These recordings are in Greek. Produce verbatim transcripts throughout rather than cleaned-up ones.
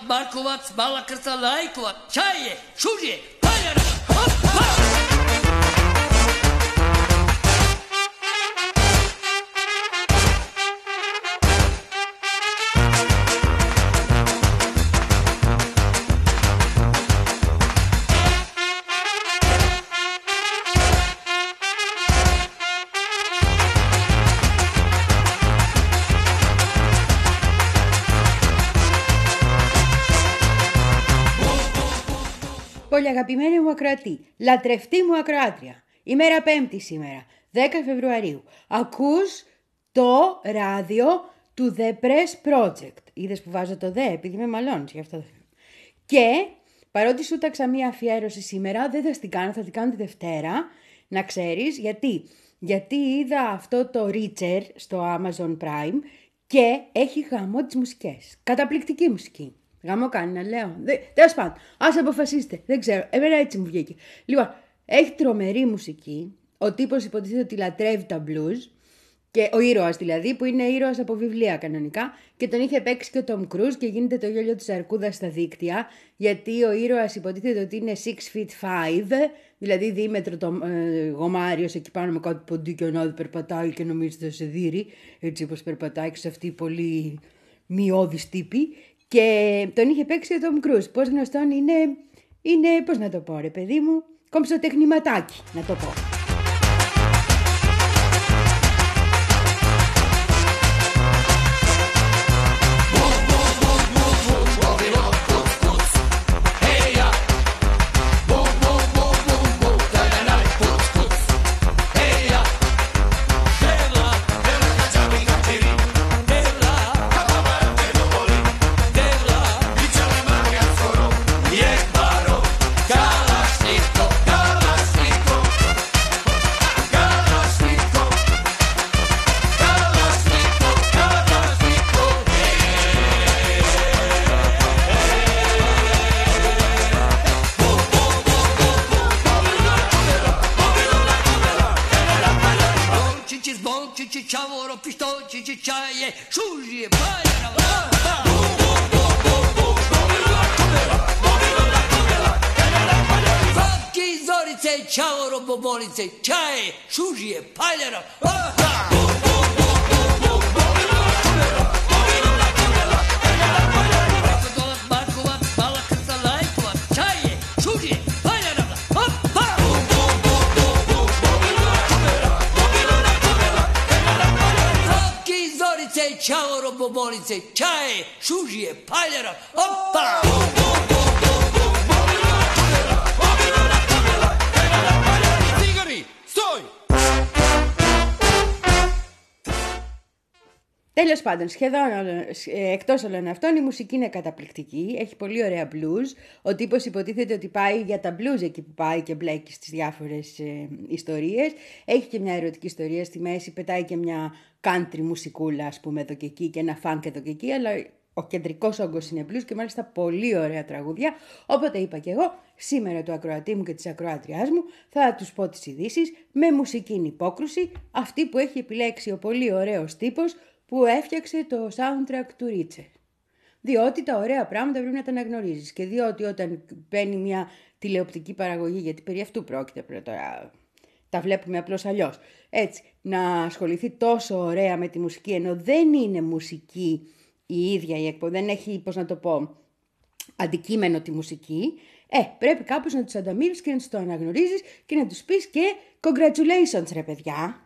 Markovac, Malakrca, Lajkovac, Čaje, Šužje, Paljara, hop, hop! Πολύ αγαπημένη μου ακροατή, λατρευτή μου ακροάτρια, ημέρα Πέμπτη σήμερα, δέκα Φεβρουαρίου, ακούς το ράδιο του The Press Project. Είδες που βάζω το The, επειδή με μαλώνεις γι' αυτό. Και παρότι σου τάξα μία αφιέρωση σήμερα, δεν θα την κάνω, θα την κάνω τη Δευτέρα, να ξέρεις γιατί. Γιατί είδα αυτό το Reacher στο Amazon Prime και έχει γαμό τις μουσικές. Καταπληκτική μουσική. Γαμό κάνει να λέω. Τέλος πάντων, ας αποφασίστε. Δεν ξέρω. Εμένα έτσι μου βγήκε. Λοιπόν, έχει τρομερή μουσική. Ο τύπος υποτίθεται ότι λατρεύει τα blues. Και ο ήρωας δηλαδή, που είναι ήρωας από βιβλία κανονικά. Και τον είχε παίξει και ο Tom Cruise και γίνεται το γέλιο της αρκούδας στα δίκτυα. Γιατί ο ήρωας υποτίθεται ότι είναι six feet five. Δηλαδή δίμετρο το ε, γομάριος εκεί πάνω με κάτι ποντίκιο να περπατάει και νομίζετε σε δύρει. Έτσι όπως περπατάει σε αυτή η πολύ μειώδης τύπη. Και τον είχε παίξει ο Tom Cruise. Πώς γνωστόν είναι, είναι, πώς να το πω ρε παιδί μου, κομψοτεχνηματάκι να το πω. Τέλος πάντων, σχεδόν εκτός όλων αυτών, η μουσική είναι καταπληκτική, έχει πολύ ωραία blues. Ο τύπος υποτίθεται ότι πάει για τα blues εκεί που πάει και μπλέκει στις διάφορες ε, ιστορίες. Έχει και μια ερωτική ιστορία στη μέση, πετάει και μια country μουσικούλα, ας πούμε, εδώ και εκεί και ένα funk εδώ και εκεί, αλλά ο κεντρικός όγκος είναι blues και μάλιστα πολύ ωραία τραγούδια. Οπότε είπα και εγώ, σήμερα του ακροατή μου και της ακροάτριάς μου θα τους πω τις ειδήσεις με μουσική υπόκρουση, αυτή που έχει επιλέξει ο πολύ ωραίος τύπος που έφτιαξε το soundtrack του Reacher. Διότι τα ωραία πράγματα πρέπει να τα αναγνωρίζεις και διότι όταν μπαίνει μια τηλεοπτική παραγωγή, γιατί περί αυτού πρόκειται τώρα, τα βλέπουμε απλώς αλλιώς, έτσι, να ασχοληθεί τόσο ωραία με τη μουσική, ενώ δεν είναι μουσική η ίδια η εκπομπή, δεν έχει, πώς να το πω, αντικείμενο τη μουσική, ε, πρέπει κάπως να τους ανταμείβεις και να τους το αναγνωρίζεις και να τους πεις και congratulations ρε παιδιά.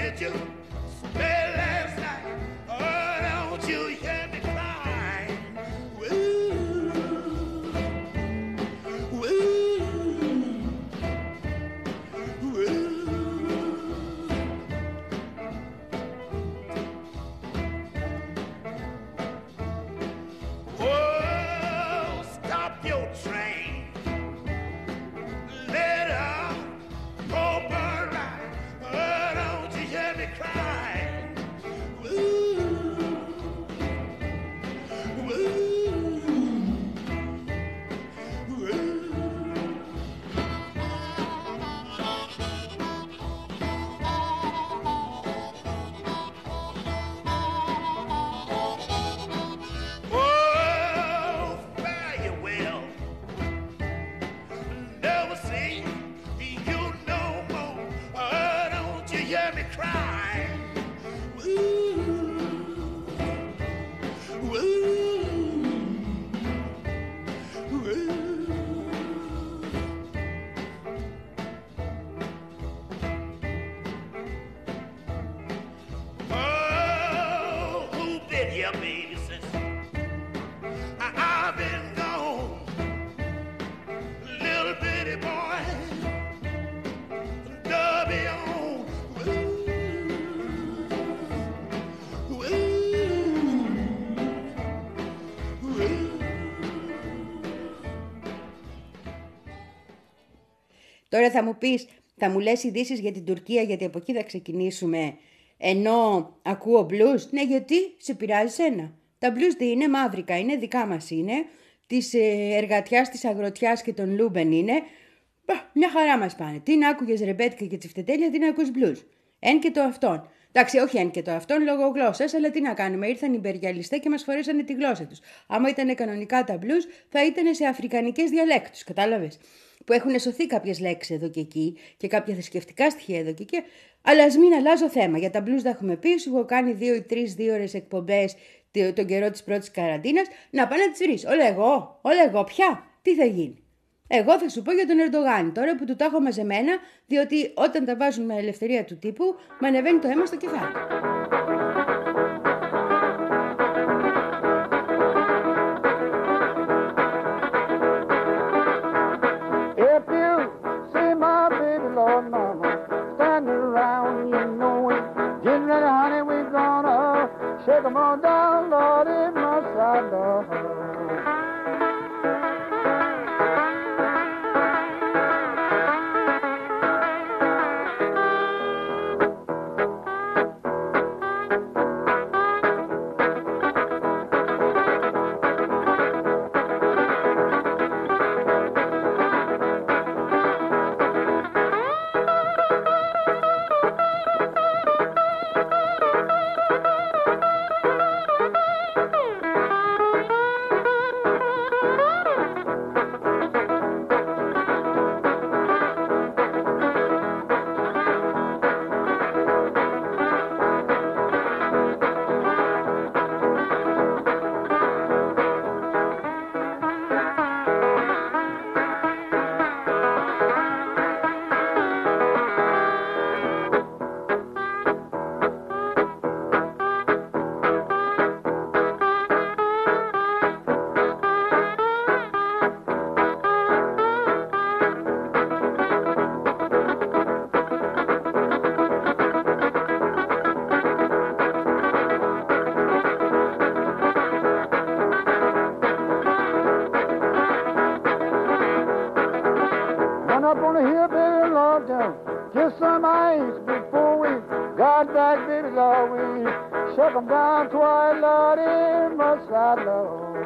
did you spend last night? Oh, don't you hear me crying? Woo, woo, woo. Oh, stop your train. Let her go burn right. Oh, don't you hear me crying? Woo, woo, woo. Oh, fare you well. Never see you no more. Oh, don't you hear me crying? Woo, woo, woo. Oh, who been here, baby, since I, I've been gone? Little bitty boy, dubby on. Woo, woo, woo. Τώρα θα μου πεις, θα μου λες ειδήσεις για την Τουρκία, γιατί από εκεί θα ξεκινήσουμε, ενώ ακούω blues. Ναι, γιατί σε πειράζει σένα? Τα blues τι είναι? Μαύρικα είναι, δικά μας είναι. Της ε, εργατιάς, της αγροτιάς και των Λούμπεν είναι. Μπα, μια χαρά μας πάνε. Τι να άκουγες ρεμπέτικα και τσιφτετέλια, τι να ακούς blues. Εν και το αυτόν. Εντάξει, όχι εν και το αυτόν λόγω γλώσσας, αλλά τι να κάνουμε. Ήρθαν οι υπεριαλιστές και μας φορέσανε τη γλώσσα τους. Άμα ήταν κανονικά τα blues, θα ήταν σε αφρικανικές διαλέκτους. Κατάλαβες? Που έχουν σωθεί κάποιες λέξεις εδώ και εκεί και κάποια θρησκευτικά στοιχεία εδώ και εκεί. Αλλά ας μην αλλάζω θέμα. Για τα blues τα έχουμε πει. Σου έχω κάνει δύο ή τρεις δύο ώρες εκπομπές τον καιρό της πρώτης καραντίνας. Να πάνε να τις βρεις. Όλα εγώ, όλα εγώ πια. Τι θα γίνει? Εγώ θα σου πω για τον Ερντογάν τώρα που του τα έχω μαζεμένα, διότι όταν τα βάζουν με ελευθερία του τύπου, με ανεβαίνει το αίμα στο κεφάλι. If you see my baby Lord mama standing around, you know it. Get ready, honey, we gonna shake 'em all down, Lord, in my side, Lord. Up on the hill, baby, Lord, down. Kiss some ice before we got back, baby, Lord. We shook 'em down twice, Lord, in my side, Lord.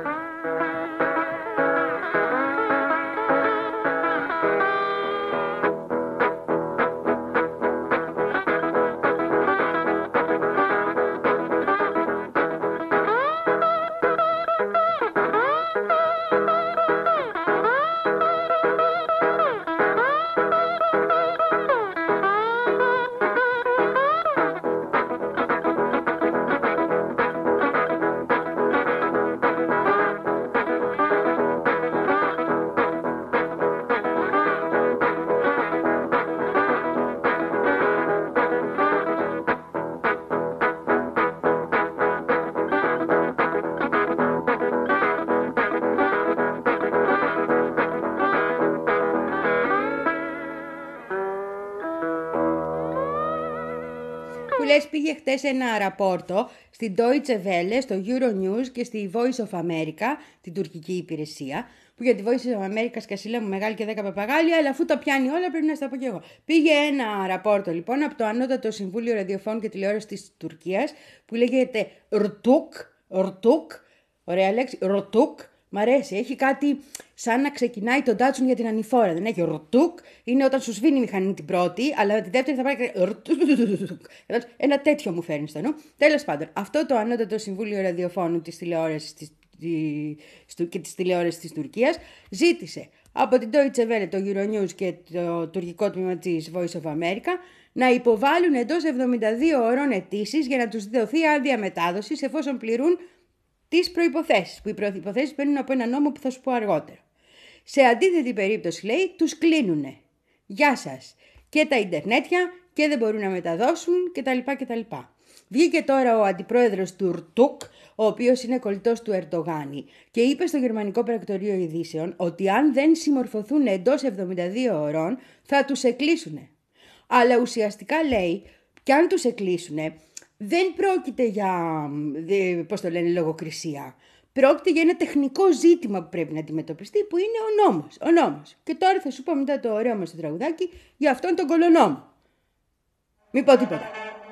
που λες πήγε χτες ένα ραπόρτο στην Deutsche Welle, στο Euronews και στη Voice of America, την τουρκική υπηρεσία, που για τη Voice of America σκασίλα μου μεγάλη και δέκα παπαγάλια, αλλά αφού τα πιάνει όλα πρέπει να στα πω κι εγώ. Πήγε ένα ραπόρτο λοιπόν από το Ανώτατο Συμβούλιο Ραδιοφώνου και Τηλεόρασης της Τουρκίας, που λέγεται Ρτούκ, Ρτούκ, ωραία λέξη, Ρτούκ. Μ' αρέσει, έχει κάτι σαν να ξεκινάει τον τάτσουν για την ανηφόρα. Δεν έχει ρτούκ, είναι όταν σου σβήνει η μηχανή την πρώτη, αλλά τη δεύτερη θα πάει ένα τέτοιο μου φέρνει στο νου. Τέλος πάντων, αυτό το Ανώτατο Συμβούλιο Ραδιοφώνου της Τηλεόρασης της, και της Τηλεόρασης της Τουρκίας ζήτησε από την Deutsche Welle, το Euronews και το τουρκικό τμήμα της Voice of America να υποβάλουν εντός εβδομήντα δύο ώρων αιτήσεις για να τους δοθεί άδεια μετάδοσης εφόσον πληρούν τις προϋποθέσεις, που οι προϋποθέσεις παίρνουν από ένα νόμο που θα σου πω αργότερα. Σε αντίθετη περίπτωση, λέει, τους κλείνουνε. Γεια σας. Και τα ιντερνέτια και δεν μπορούν να μεταδώσουν κτλ. κτλ. Βγήκε τώρα ο αντιπρόεδρος του Ρτούκ, ο οποίος είναι κολλητός του Ερντογάνη, και είπε στο Γερμανικό Πρακτορείο Ειδήσεων ότι αν δεν συμμορφωθούν εντός εβδομήντα δύο ώρων θα τους εκλείσουνε. Αλλά ουσιαστικά λέει, και αν τους εκλείσουνε, δεν πρόκειται για, πώς το λένε, λογοκρισία. Πρόκειται για ένα τεχνικό ζήτημα που πρέπει να αντιμετωπιστεί, που είναι ο νόμος. Ο νόμος. Και τώρα θα σου πω μετά το ωραίο μας το τραγουδάκι για αυτόν τον κολονόμο. Μην πω τίποτα.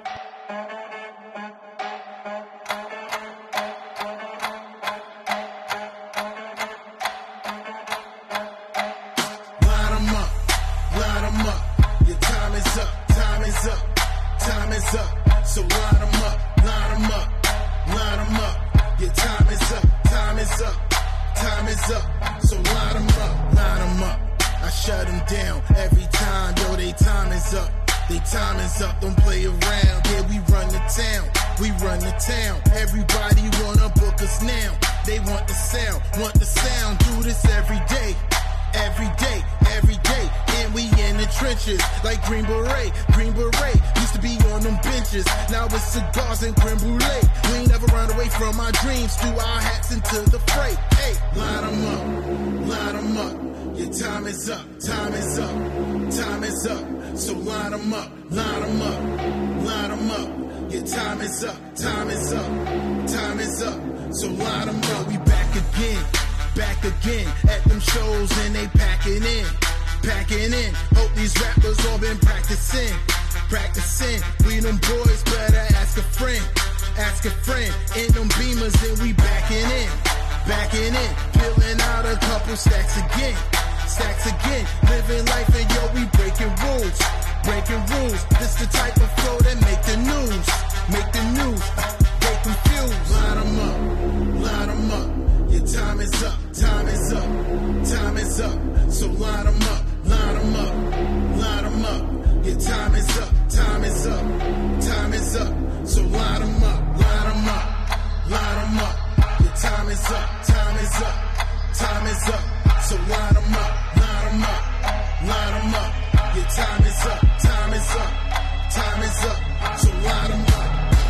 So line them up, line them up, line them up. Your time is up, time is up, time is up. So line them up, line them up. I shut them down every time, yo, they time is up. They time is up, don't play around. Yeah, we run the town, we run the town. Everybody wanna book us now. They want the sound, want the sound. Do this every day, every day, every day. And we in the trenches like Green Beret, Green Beret. Used to be on them benches, now it's cigars and creme brulee. We ain't never run away from our dreams, threw our hats into the fray. Hey, line them up, line them up. Your time is up, time is up, time is up. So line them up, line them up, line them up. Your time is up, time is up, time is up. So line them up, we back again, back again. At them shows and they packing in, packing in. Hope these rappers all been practicing, practicing. We them boys better ask a friend, ask a friend. In them Beamers and we backing in, backing in. Peeling out a couple stacks again, stacks again. Living life and yo, we breaking rules, breaking rules. This the type of flow that make the news, make the news. They confused. Line them up, line them up. Your time is up, time is up, time is up. So line them up, line them up, line them up. Your time is up, time is up, time is up. So line them up, line them up, line them up. Your time is up, time is up, time is up. So line them up, line them up, line them up. Your time is up, time is up, time is up. So line them up.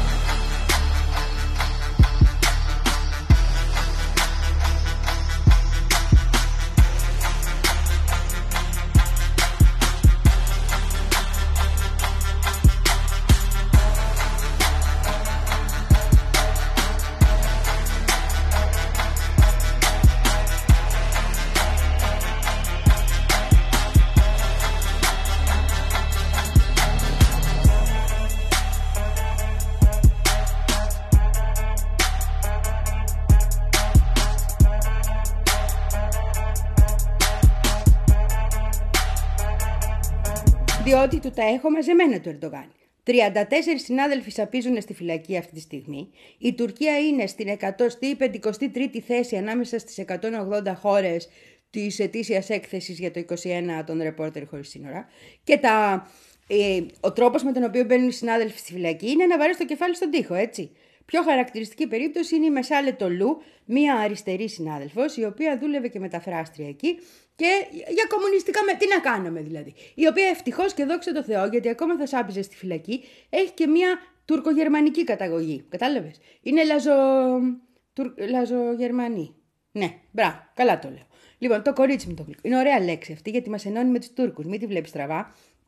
Διότι του τα έχω μαζεμένα του Ερντογάν. τριάντα τέσσερις συνάδελφοι σαπίζουν στη φυλακή αυτή τη στιγμή. Η Τουρκία είναι στην εκατοστή πεντηκοστή τρίτη θέση ανάμεσα στις εκατόν ογδόντα χώρες της ετήσιας έκθεσης για το είκοσι ένα των Ρεπόρτερ Χωρίς Σύνορα. Και τα, ε, ο τρόπος με τον οποίο μπαίνουν οι συνάδελφοι στη φυλακή είναι να βαρέσει το κεφάλι στον τοίχο, έτσι. Πιο χαρακτηριστική περίπτωση είναι η Μεσάλε Τολού, μία αριστερή συνάδελφος, η οποία δούλευε και μεταφράστρια εκεί και για κομμουνιστικά, με... τι να κάνουμε δηλαδή. Η οποία ευτυχώς και δόξα τω Θεώ, γιατί ακόμα θα σάπιζε στη φυλακή, έχει και μία τουρκογερμανική καταγωγή. Κατάλαβες. Είναι λαζο... Τουρ... λαζογερμανή. Ναι, μπράβο, καλά το λέω. Λοιπόν, το κορίτσι μου το γλυκό. Είναι ωραία λέξη αυτή γιατί μας ενώνει με τους Τούρκους. Μην τη βλέπεις στραβά.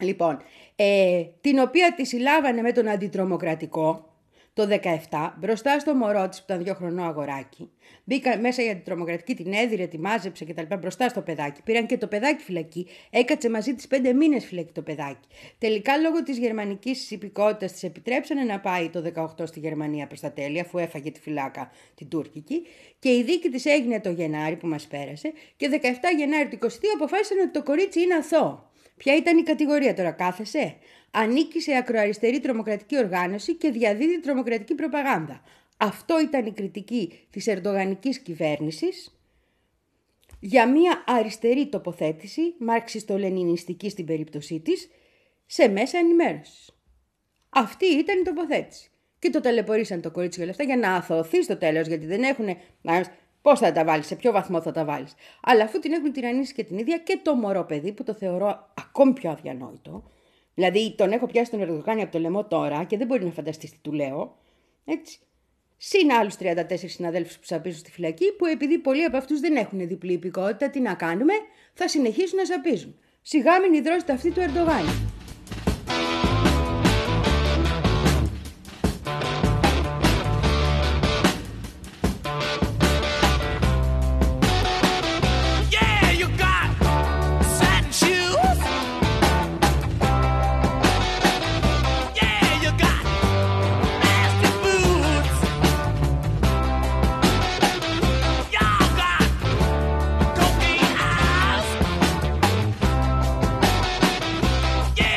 Λοιπόν, ε, την οποία τη συλλάβανε με τον αντιτρομοκρατικό το δεκαεπτά, μπροστά στο μωρό της που ήταν δύο χρονών αγοράκι. Μπήκα μέσα για την τρομοκρατική, την έδιρε, τη μάζεψε κτλ. Μπροστά στο παιδάκι. Πήραν και το παιδάκι φυλακή. Έκατσε μαζί της πέντε μήνες φυλακή το παιδάκι. Τελικά, λόγω της γερμανικής υπηκότητας, της επιτρέψανε να πάει το δεκαοκτώ στη Γερμανία προς τα τέλη, αφού έφαγε τη φυλάκα την τουρκική. Και η δίκη της έγινε το Γενάρη που μας πέρασε. Και δεκαεπτά Γενάρη του είκοσι δύο αποφάσισαν ότι το κορίτσι είναι αθώο. Ποια ήταν η κατηγορία τώρα, κάθεσαι? Ανήκει σε ακροαριστερή τρομοκρατική οργάνωση και διαδίδει τρομοκρατική προπαγάνδα. Αυτό ήταν η κριτική της ερντογανικής κυβέρνησης για μια αριστερή τοποθέτηση, μαρξιστο-λενινιστική στην περίπτωσή της, σε μέσα ενημέρωσης. Αυτή ήταν η τοποθέτηση. Και το ταλαιπωρήσαν το κορίτσι όλα αυτά για να αθωωθεί στο τέλος, γιατί δεν έχουν... Πώς θα τα βάλεις, σε ποιο βαθμό θα τα βάλεις. Αλλά αφού την έχουν τυραννίσει και την ίδια και το μωρό παιδί, που το θεωρώ ακόμη πιο αδιανόητο. Δηλαδή τον έχω πιάσει τον Ερντογάν από το λαιμό τώρα και δεν μπορεί να φανταστεί τι του λέω. Έτσι. Συν άλλους τριάντα τέσσερις συναδέλφους που σαπίζουν στη φυλακή, που επειδή πολλοί από αυτούς δεν έχουν διπλή υπηκότητα, τι να κάνουμε, θα συνεχίσουν να σαπίζουν. Σιγά μην ιδρώσετε αυτή του Ερντογάν. Yeah!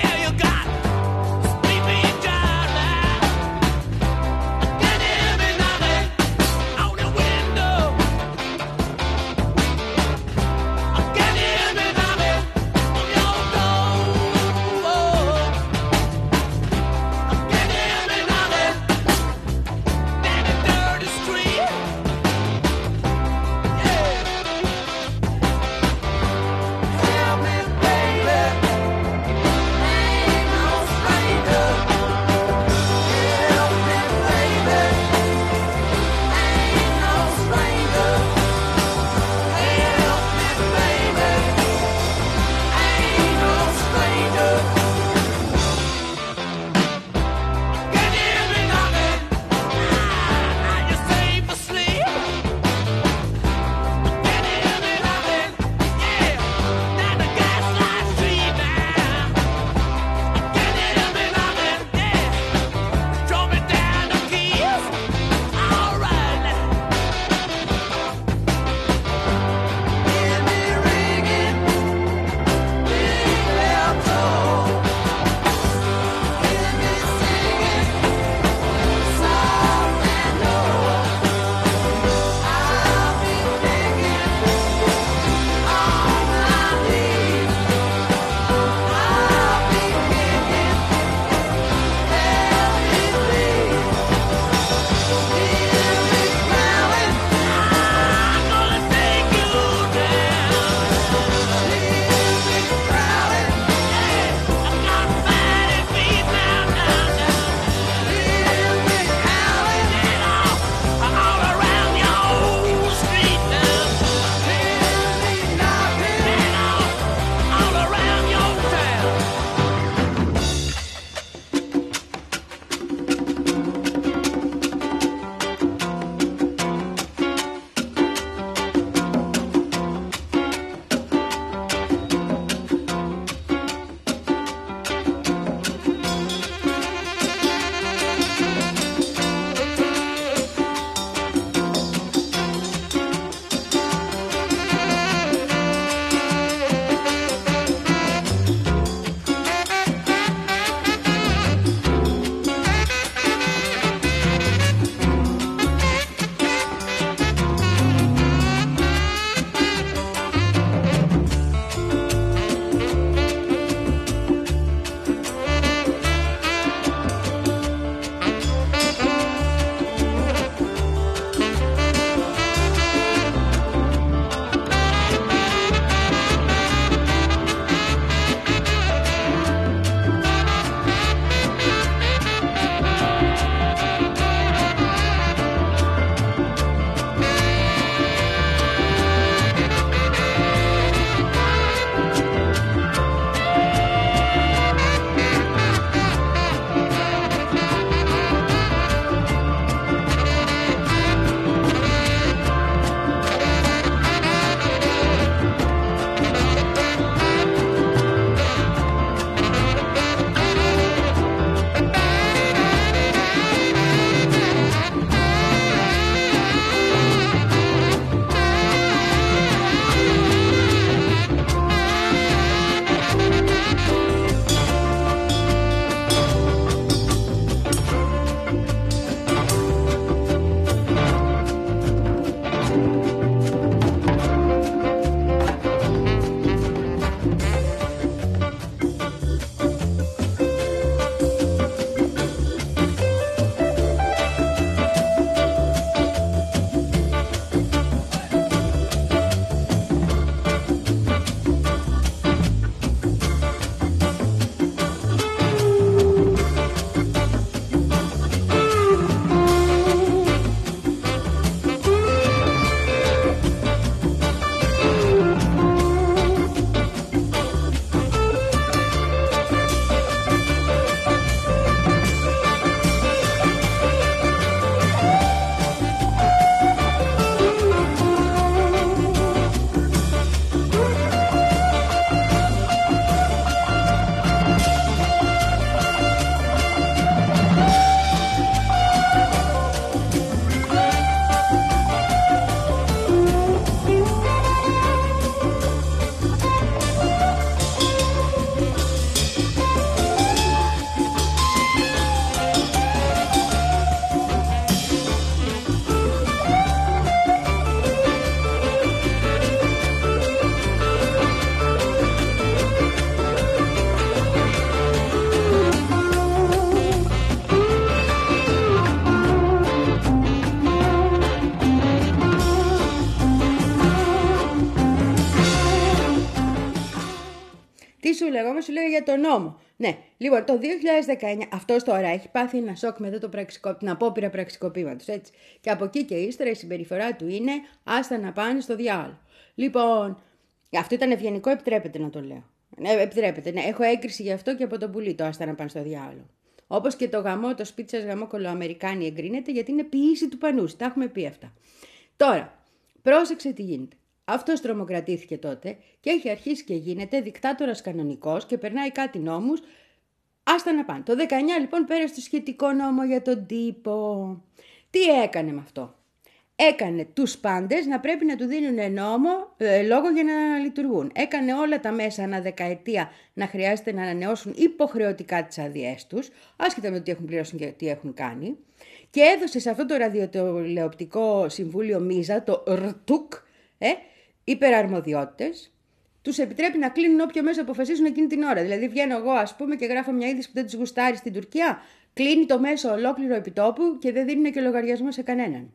ακόμα σου λέω για τον νόμο. Ναι, λοιπόν, το δύο χιλιάδες δεκαεννιά, αυτός τώρα έχει πάθει ένα σοκ μετά το πραξικο... την απόπειρα πραξικοπήματος, έτσι. Και από εκεί και ύστερα η συμπεριφορά του είναι άστα να πάνε στο διάολο. Λοιπόν, αυτό ήταν ευγενικό, επιτρέπεται να το λέω. Ναι, επιτρέπεται, ναι, έχω έγκριση γι' αυτό και από τον πουλί το άστα να πάνε στο διάολο. Όπως και το γαμό, το σπίτι σας γαμό κολοαμερικάνι εγκρίνεται γιατί είναι ποιήση του πανούς. Τα έχουμε πει αυτά. Τώρα, πρόσεξε τι γίνεται. Αυτός τρομοκρατήθηκε τότε και έχει αρχίσει και γίνεται δικτάτορας κανονικός και περνάει κάτι νόμους. Άστα να πάνε. Το δεκαεννιά λοιπόν πέρασε το σχετικό νόμο για τον τύπο. Τι έκανε με αυτό? Έκανε τους πάντες να πρέπει να του δίνουν νόμο, ε, λόγο για να λειτουργούν. Έκανε όλα τα μέσα ανά δεκαετία να χρειάζεται να ανανεώσουν υποχρεωτικά τις άδειές τους, άσχετα με το τι έχουν πληρώσει και τι έχουν κάνει. Και έδωσε σε αυτό το ραδιοτηλεοπτικό συμβούλιο Μίζα, το ΡΤΟΚ, ε, υπεραρμοδιότητες. Τους επιτρέπει να κλείνουν όποιο μέσο αποφασίζουν εκείνη την ώρα. Δηλαδή, βγαίνω εγώ, ας πούμε, και γράφω μια είδηση που δεν τους γουστάρει στην Τουρκία. Κλείνει το μέσο ολόκληρο επιτόπου και δεν δίνουν και λογαριασμό σε κανέναν.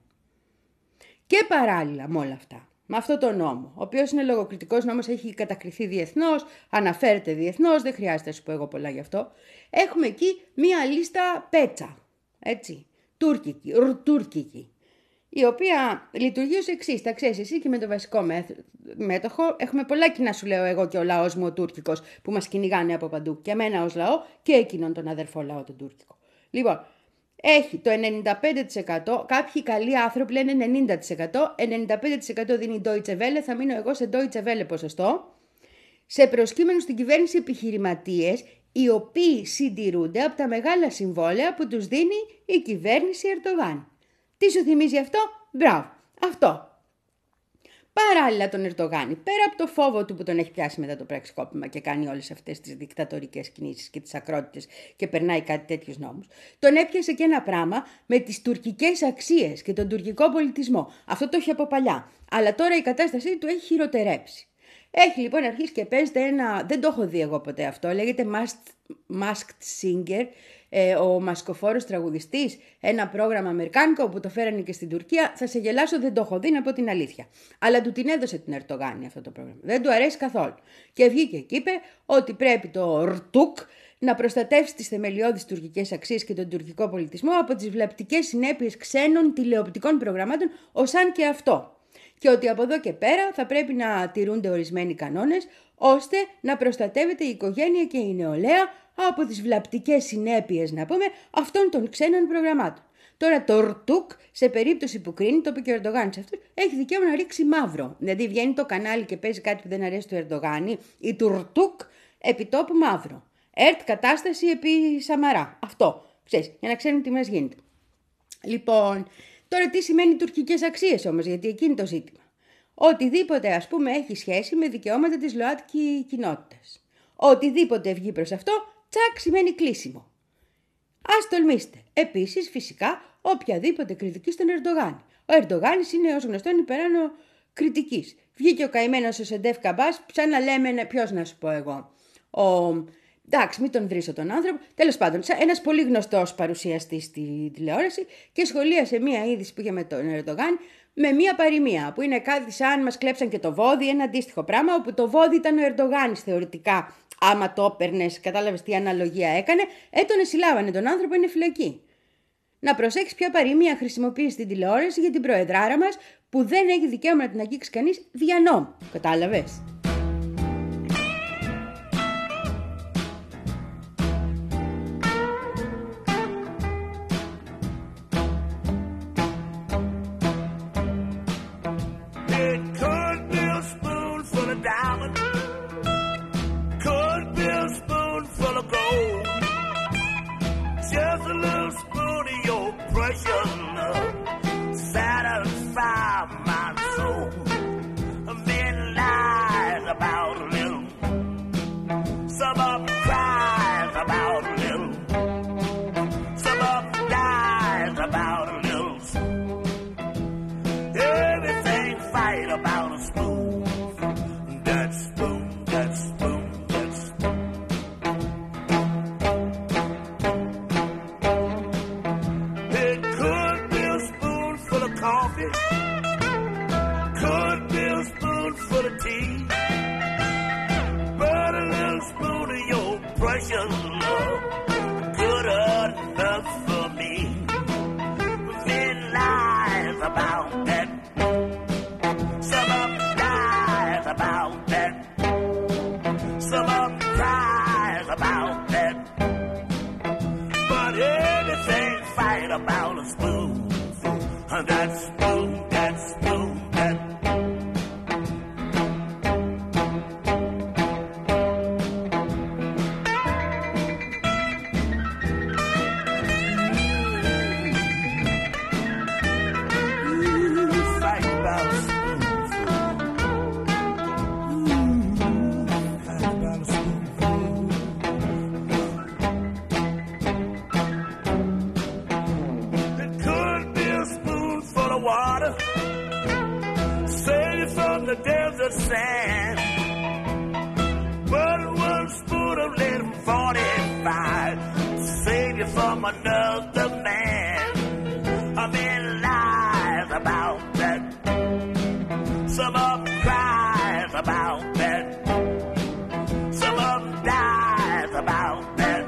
Και παράλληλα με όλα αυτά, με αυτό το νόμο, ο οποίος είναι λογοκριτικός νόμος, έχει κατακριθεί διεθνώς, αναφέρεται διεθνώς, δεν χρειάζεται να σου πω εγώ πολλά γι' αυτό. Έχουμε εκεί μία λίστα πέτσα, έτσι, τουρκική, ρτουρκική, η οποία λειτουργεί ως εξής. Τα ξέρεις εσύ και με το βασικό μέτοχο. Έχουμε πολλά κοινά, σου λέω εγώ και ο λαός μου ο τουρκικός, που μας κυνηγάνε από παντού. Και εμένα ως λαό και εκείνον τον αδερφό λαό τον τουρκικό. Λοιπόν, έχει το ενενήντα πέντε τοις εκατό, κάποιοι καλοί άνθρωποι λένε ενενήντα τοις εκατό, ενενήντα πέντε τοις εκατό δίνει η Deutsche Welle, θα μείνω εγώ σε Deutsche Welle ποσοστό, σε προσκύμενους στην κυβέρνηση επιχειρηματίες, οι οποίοι συντηρούνται από τα μεγάλα συμβόλαια που τους δίνει η κυβέρνηση Ερντογάν. Τι σου θυμίζει αυτό? Μπράβο, αυτό. Παράλληλα τον Ερντογάν, πέρα από το φόβο του που τον έχει πιάσει μετά το πραξικόπημα και κάνει όλες αυτές τις δικτατορικές κινήσεις και τις ακρότητες και περνάει κάτι τέτοιους νόμους, τον έπιασε και ένα πράγμα με τις τουρκικές αξίες και τον τουρκικό πολιτισμό. Αυτό το έχει από παλιά, αλλά τώρα η κατάστασή του έχει χειροτερέψει. Έχει λοιπόν αρχίσει και παίζεται ένα, δεν το έχω δει εγώ ποτέ αυτό, λέγεται Masked Singer, ε, ο μασκοφόρος τραγουδιστής, ένα πρόγραμμα αμερικάνικο που το φέρανε και στην Τουρκία. Θα σε γελάσω, δεν το έχω δει, να πω την αλήθεια. Αλλά του την έδωσε την Ερντογάν αυτό το πρόγραμμα. Δεν του αρέσει καθόλου. Και βγήκε και είπε ότι πρέπει το ΡΤΟΚ να προστατεύσει τις θεμελιώδεις τουρκικές αξίες και τον τουρκικό πολιτισμό από τις βλαπτικές συνέπειες ξένων τηλεοπτικών προγραμμάτων, ως αν και αυτό. Και ότι από εδώ και πέρα θα πρέπει να τηρούνται ορισμένοι κανόνες, ώστε να προστατεύεται η οικογένεια και η νεολαία από τις βλαπτικές συνέπειες, να πούμε, αυτών των ξένων προγραμμάτων. Τώρα το ΡΤΟΚ, σε περίπτωση που κρίνει, το είπε και ο Ερντογάν σε αυτό, έχει δικαίωμα να ρίξει μαύρο. Δηλαδή βγαίνει το κανάλι και παίζει κάτι που δεν αρέσει του Ερντογάν ή του ΡΤΟΚ, επιτόπου μαύρο. ΕΡΤ κατάσταση επί Σαμαρά. Αυτό, ξέρεις, για να ξέρουν τι μας γίνεται. Λοιπόν, τώρα τι σημαίνει τουρκικές αξίες όμως, γιατί εκεί είναι το ζήτημα. Οτιδήποτε ας πούμε έχει σχέση με δικαιώματα της ΛΟΑΤΚΙ κοινότητας. Οτιδήποτε βγει προς αυτό, τσακ σημαίνει κλείσιμο. Ας τολμήστε. Επίσης φυσικά οποιαδήποτε κριτική στον Ερντογάν. Ο Ερντογάνης είναι ως γνωστόν υπεράνω κριτικής. Βγήκε ο καημένος ο Σεντεφ Καμπάς, σαν να λέμε, ποιος να σου πω εγώ, ο... Εντάξει, μην τον βρίσω τον άνθρωπο. Τέλος πάντων, ένας πολύ γνωστός παρουσιαστής στη τηλεόραση και σχολίασε μία είδηση που είχε με τον Ερντογάν με μία παροιμία. Που είναι κάτι σαν μας κλέψαν και το βόδι, ένα αντίστοιχο πράγμα, όπου το βόδι ήταν ο Ερντογάνης θεωρητικά. Άμα το έπαιρνες, κατάλαβες τι αναλογία έκανε, ε, τον συλλάβανε τον άνθρωπο, είναι φυλακή. Να προσέξεις ποια παροιμία χρησιμοποιεί στην τηλεόραση για την προεδράρα μας, που δεν έχει δικαίωμα να την αγγίξει κανείς δια νόμου. Κατάλαβες. It could love good enough for me. Men lies about that. Some of them lies about that. Some of them cries about that. But everything fight about a spoon. That spoon, that spoon, that. The desert sand, but one spoon of little forty-five save you from another man. I mean lies about that. Some of them cries about that. Some of them dies about that.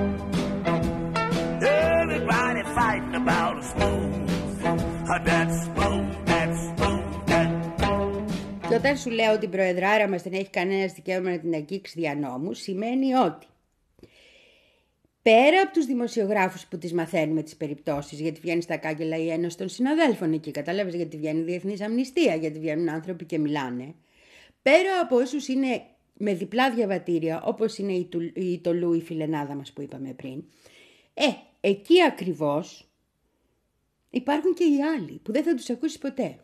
Everybody fighting about a spoon. That spoon, that spoon. Και όταν σου λέω ότι η προεδράρα μας δεν έχει κανένας δικαίωμα να την αγγίξει δια νόμου, σημαίνει ότι πέρα από τους δημοσιογράφους που τις μαθαίνουμε τις περιπτώσεις, γιατί βγαίνει στα κάγκελα η Ένωση των Συναδέλφων εκεί, καταλάβεις, γιατί βγαίνει η Διεθνής Αμνηστία, γιατί βγαίνουν άνθρωποι και μιλάνε, πέρα από όσους είναι με διπλά διαβατήρια, όπως είναι η, του, η Τολού, η φιλενάδα μας που είπαμε πριν, ε, εκεί ακριβώς υπάρχουν και οι άλλοι που δεν θα τους ακούσεις ποτέ.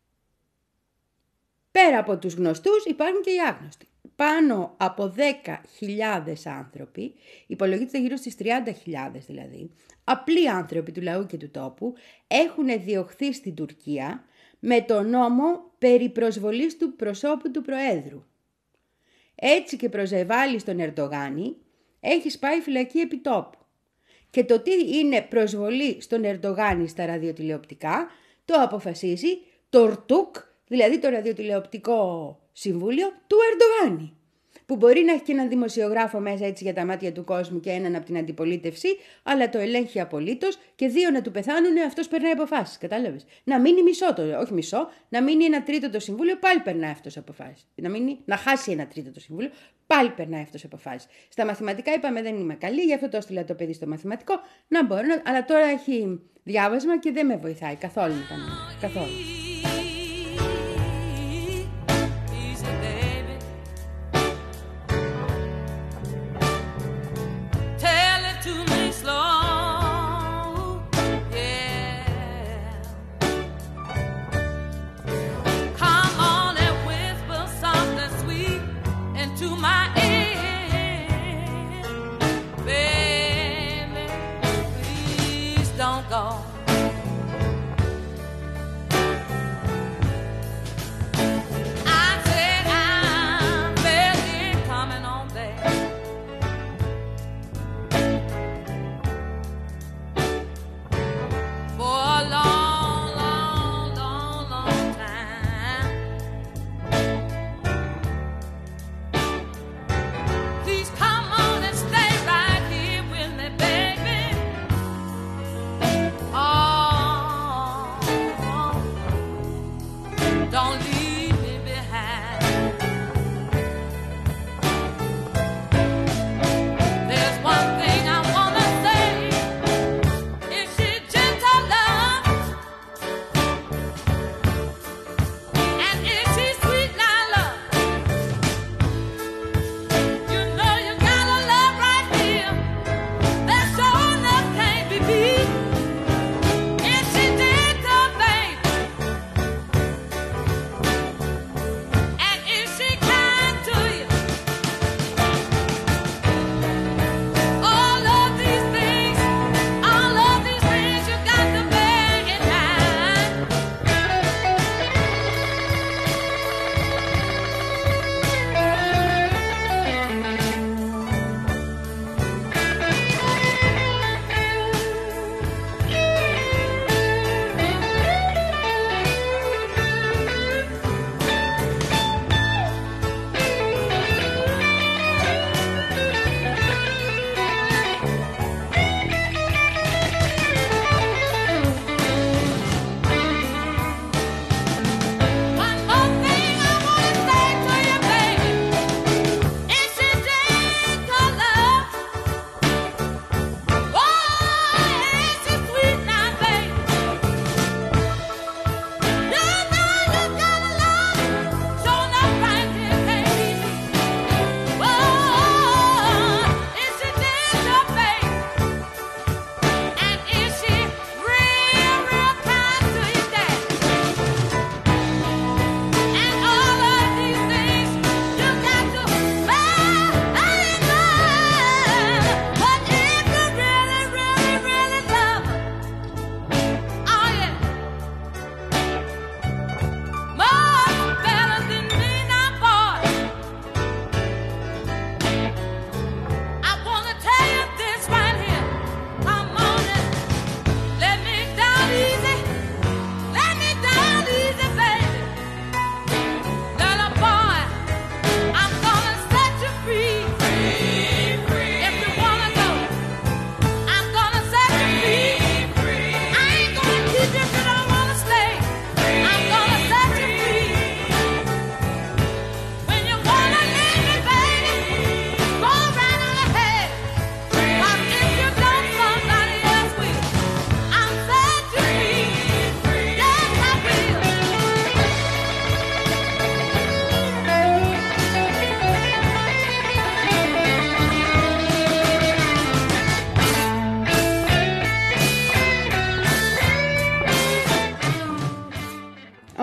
Πέρα από τους γνωστούς υπάρχουν και οι άγνωστοι. Πάνω από δέκα χιλιάδες άνθρωποι, υπολογίζεται γύρω στις τριάντα χιλιάδες δηλαδή, απλοί άνθρωποι του λαού και του τόπου, έχουν διωχθεί στην Τουρκία με το νόμο περί προσβολής του προσώπου του Προέδρου. Έτσι και προσεβάλλει τον Ερντογάνη, έχει πάει φυλακή επιτόπου. Και το τι είναι προσβολή στον Ερντογάνη στα ραδιοτηλεοπτικά, το αποφασίζει το ΡΤΟΚ, δηλαδή το ραδιοτηλεοπτικό συμβούλιο του Ερντογάνη, που μπορεί να έχει και έναν δημοσιογράφο μέσα έτσι για τα μάτια του κόσμου και έναν από την αντιπολίτευση, αλλά το ελέγχει απολύτως και δύο να του πεθάνουνε, αυτός περνάει αποφάσεις, κατάλαβες. Να μείνει μισό το, όχι μισό, να μείνει ένα τρίτο το συμβούλιο, πάλι περνάει αυτός αποφάσεις. Να, μείνει, να χάσει ένα τρίτο το συμβούλιο, πάλι περνάει αυτός αποφάσεις. Στα μαθηματικά είπαμε δεν είμαι καλή, γι' αυτό το έστειλα το παιδί στο μαθηματικό, να μπορώ, να, αλλά τώρα έχει διάβασμα και δεν με βοηθάει καθόλου. Καθόλου. Oh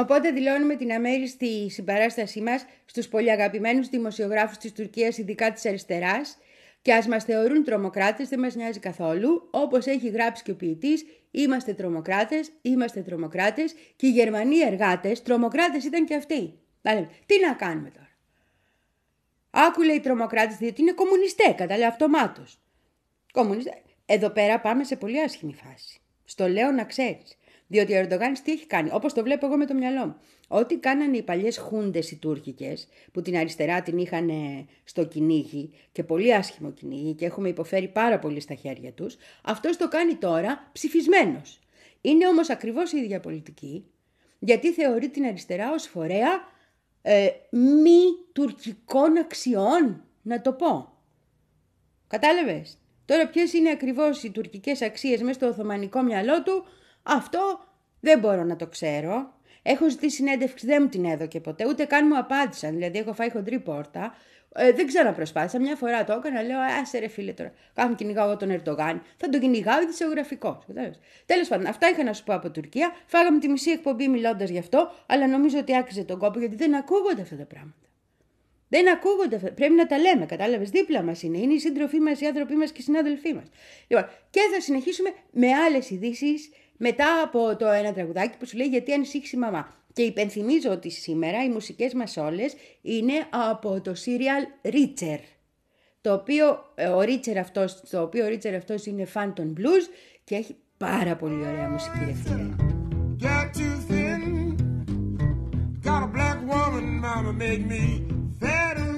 Οπότε δηλώνουμε την αμέριστη συμπαράστασή μας στους πολύ αγαπημένους δημοσιογράφους της Τουρκίας, ειδικά της αριστεράς, και ας μας θεωρούν τρομοκράτες, δεν μας νοιάζει καθόλου. Όπως έχει γράψει και ο ποιητής, είμαστε τρομοκράτες, είμαστε τρομοκράτες, και οι Γερμανοί εργάτες τρομοκράτες ήταν και αυτοί. Τι να κάνουμε τώρα. Άκου, λέει, οι τρομοκράτες, διότι είναι κομμουνιστέ, κατάλαβε, αυτομάτως. Κομμουνιστέ. Εδώ πέρα πάμε σε πολύ άσχημη φάση. Στο λέω να ξέρεις. Διότι ο Ερντογάν τι έχει κάνει, όπως το βλέπω εγώ με το μυαλό μου. Ό,τι κάνανε οι παλιές χούντες οι τουρκικές, που την αριστερά την είχαν στο κυνήγι, και πολύ άσχημο κυνήγι, και έχουμε υποφέρει πάρα πολύ στα χέρια τους, αυτός το κάνει τώρα ψηφισμένος. Είναι όμως ακριβώς η ίδια πολιτική, γιατί θεωρεί την αριστερά ως φορέα ε, μη τουρκικών αξιών, να το πω. Κατάλαβες. Τώρα ποιες είναι ακριβώς οι τουρκικές αξίες μέσα στο οθωμανικό μυαλό του, αυτό δεν μπορώ να το ξέρω. Έχω ζητήσει συνέντευξη, δεν μου την έδωκε ποτέ, ούτε καν μου απάντησαν. Δηλαδή, έχω φάει χοντρή πόρτα. Ε, δεν ξέρω, προσπάθησα. Μια φορά το έκανα, λέω, άσε ρε φίλε τώρα. Κάπου κυνηγάω εγώ τον Ερντογάν. Θα τον κυνηγάω ειδησιογραφικό. Τέλος πάντων, αυτά είχα να σου πω από Τουρκία. Φάγαμε τη μισή εκπομπή μιλώντας γι' αυτό, αλλά νομίζω ότι άξιζε τον κόπο, γιατί δεν ακούγονται αυτά τα πράγματα. Δεν ακούγονται αυτά. Πρέπει να τα λέμε, κατάλαβες. Δίπλα μας είναι. Είναι οι σύντροφοί μας, οι άνθρωποι μας και οι συνάδελφοί μας. Λοιπόν, και θα συνεχίσουμε με άλλες ειδήσεις. Μετά από το ένα τραγουδάκι που σου λέει γιατί ανησύχησε η μαμά. Και υπενθυμίζω ότι σήμερα οι μουσικές μας όλες είναι από το serial Richer. Το οποίο ο Richer αυτός, το οποίο ο Richer αυτός είναι fan των blues και έχει πάρα πολύ ωραία μουσική, ρε φίλε. Got too thin, got a black woman, mama make me fatter.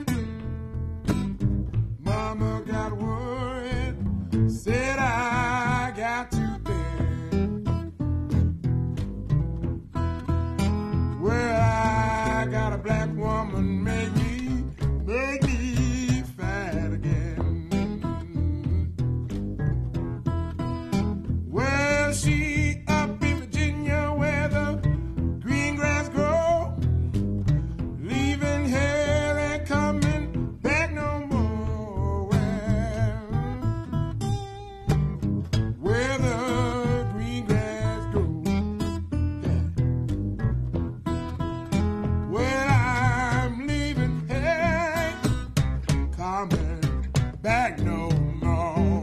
Mama got worried, said I got too well, I got a black woman, make me, make me fat again. Well, she up in Virginia where the green grass grow, leaving here and coming back no more. Well, where the green grass grows. Well, I'm leaving here, coming back no more.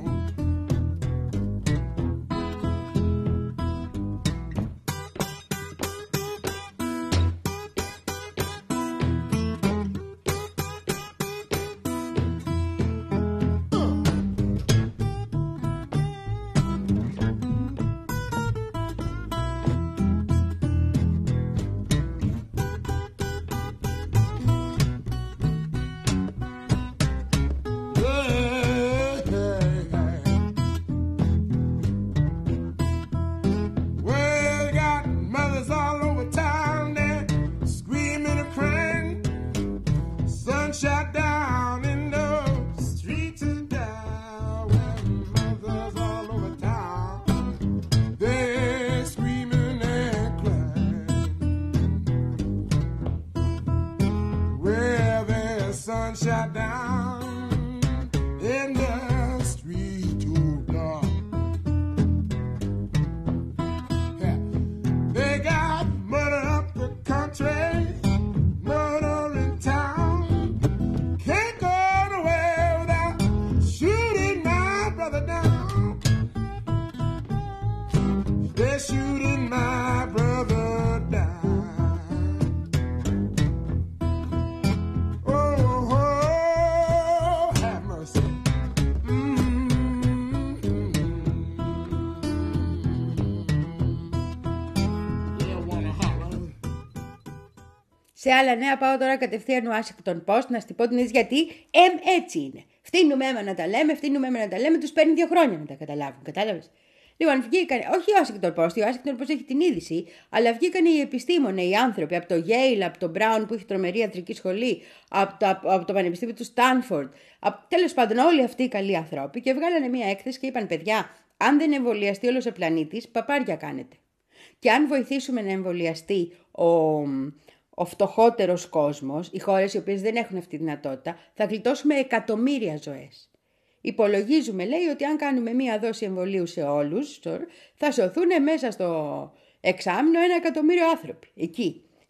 Shut down in the street too dark. Yeah. They got murder up the country, murder in town. Can't go nowhere without shooting my brother down. They're shooting my brother down. Σε άλλα νέα πάω τώρα κατευθείαν Ουάσιγκτον Post να σου πω την είδηση, γιατί εμ έτσι είναι. Φτύνουμε αίμα να τα λέμε, φτύνουμε αίμα να τα λέμε, τους παίρνει δύο χρόνια να τα καταλάβουν. Κατάλαβες. Λοιπόν, βγήκαν, όχι ο Washington Post, ο Washington Post έχει την είδηση, αλλά βγήκαν οι επιστήμονες, οι άνθρωποι από το Yale, από το Brown που έχει τρομερή ιατρική σχολή, από το, από το Πανεπιστήμιο του Stanford, τέλος πάντων όλοι αυτοί οι καλοί άνθρωποι, και βγάλανε μία έκθεση και είπαν: παιδιά, αν δεν εμβολιαστεί όλος ο πλανήτης, παπάρια κάνετε. Και αν βοηθήσουμε να εμβολιαστεί ο, ο φτωχότερος κόσμος, οι χώρες οι οποίες δεν έχουν αυτή τη δυνατότητα, θα γλιτώσουμε εκατομμύρια ζωές. Υπολογίζουμε, λέει, ότι αν κάνουμε μία δόση εμβολίου σε όλους, θα σωθούν μέσα στο εξάμηνο ένα εκατομμύριο άνθρωποι. Εκεί.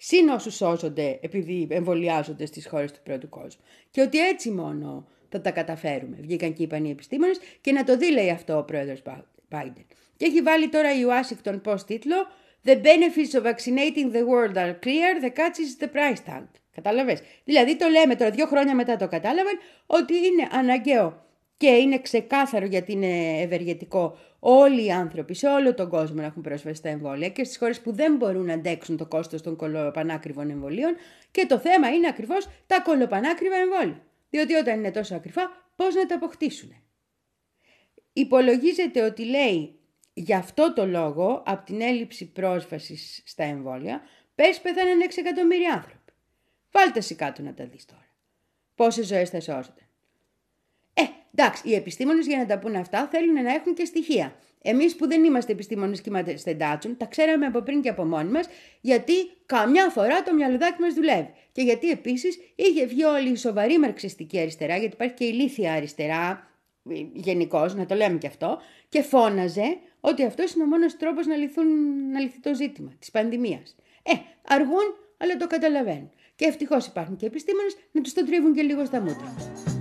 συν όσους σώζονται επειδή εμβολιάζονται στις χώρες του πρώτου κόσμου. Και ότι έτσι μόνο θα τα καταφέρουμε. Βγήκαν και είπαν οι επιστήμονες και να το δει, λέει αυτό ο πρόεδρος Biden. Και έχει βάλει τώρα η Washington Post τίτλο «The benefits of vaccinating the world are clear, the catch is the price tag». Κατάλαβες. Δηλαδή το λέμε τώρα, δύο χρόνια μετά το κατάλαβαν, ότι είναι αναγκαίο και είναι ξεκάθαρο γιατί είναι ευεργετικό όλοι οι άνθρωποι σε όλο τον κόσμο να έχουν πρόσβαση στα εμβόλια και στις χώρες που δεν μπορούν να αντέξουν το κόστος των κολοπανάκριβων εμβολίων. Και το θέμα είναι ακριβώς τα κολοπανάκριβα εμβόλια. Διότι όταν είναι τόσο ακριβά, πώς να τα αποκτήσουν. Υπολογίζεται ότι, λέει, γι' αυτό το λόγο, από την έλλειψη πρόσβασης στα εμβόλια, πες πέθαναν έξι εκατομμύρια άνθρωποι. Βάλτε εσύ κάτω να τα δεις τώρα. Πόσες ζωές θα σώζονται. Ε, εντάξει, οι επιστήμονες για να τα πούνε αυτά θέλουν να έχουν και στοιχεία. Εμείς που δεν είμαστε επιστήμονες και είμαστε ντάτσουν, τα ξέραμε από πριν και από μόνοι μας, γιατί καμιά φορά το μυαλουδάκι μας δουλεύει. Και γιατί επίσης είχε βγει όλη η σοβαρή μαρξιστική αριστερά, γιατί υπάρχει και η ηλίθια αριστερά, γενικώς, να το λέμε και αυτό, και φώναζε ότι αυτός είναι ο μόνος τρόπος να, λυθούν, να λυθεί το ζήτημα της πανδημίας. Ε, αργούν, αλλά το καταλαβαίνουν. Και ευτυχώς υπάρχουν και επιστήμονες να τους το τρίβουν και λίγο στα μούτρα.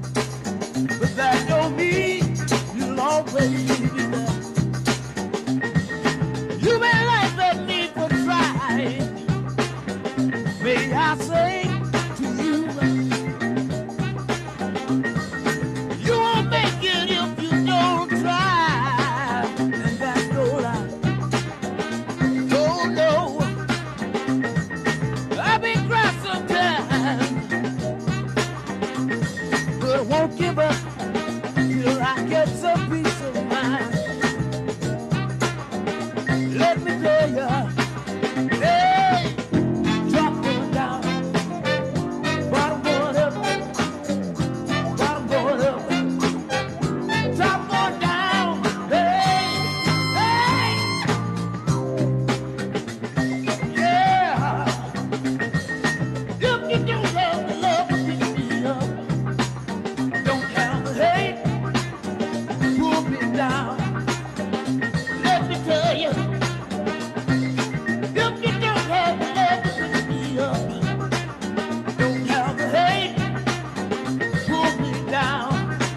Won't give up till I get some peace of mind. Let me tell you, hey, drop going down, bottom going up, bottom going up, top going down, hey, hey, yeah. If you don't love the love will pick me up. Down. Let me tell you, if you don't have the love to pick me up, don't have the hate, pull me down.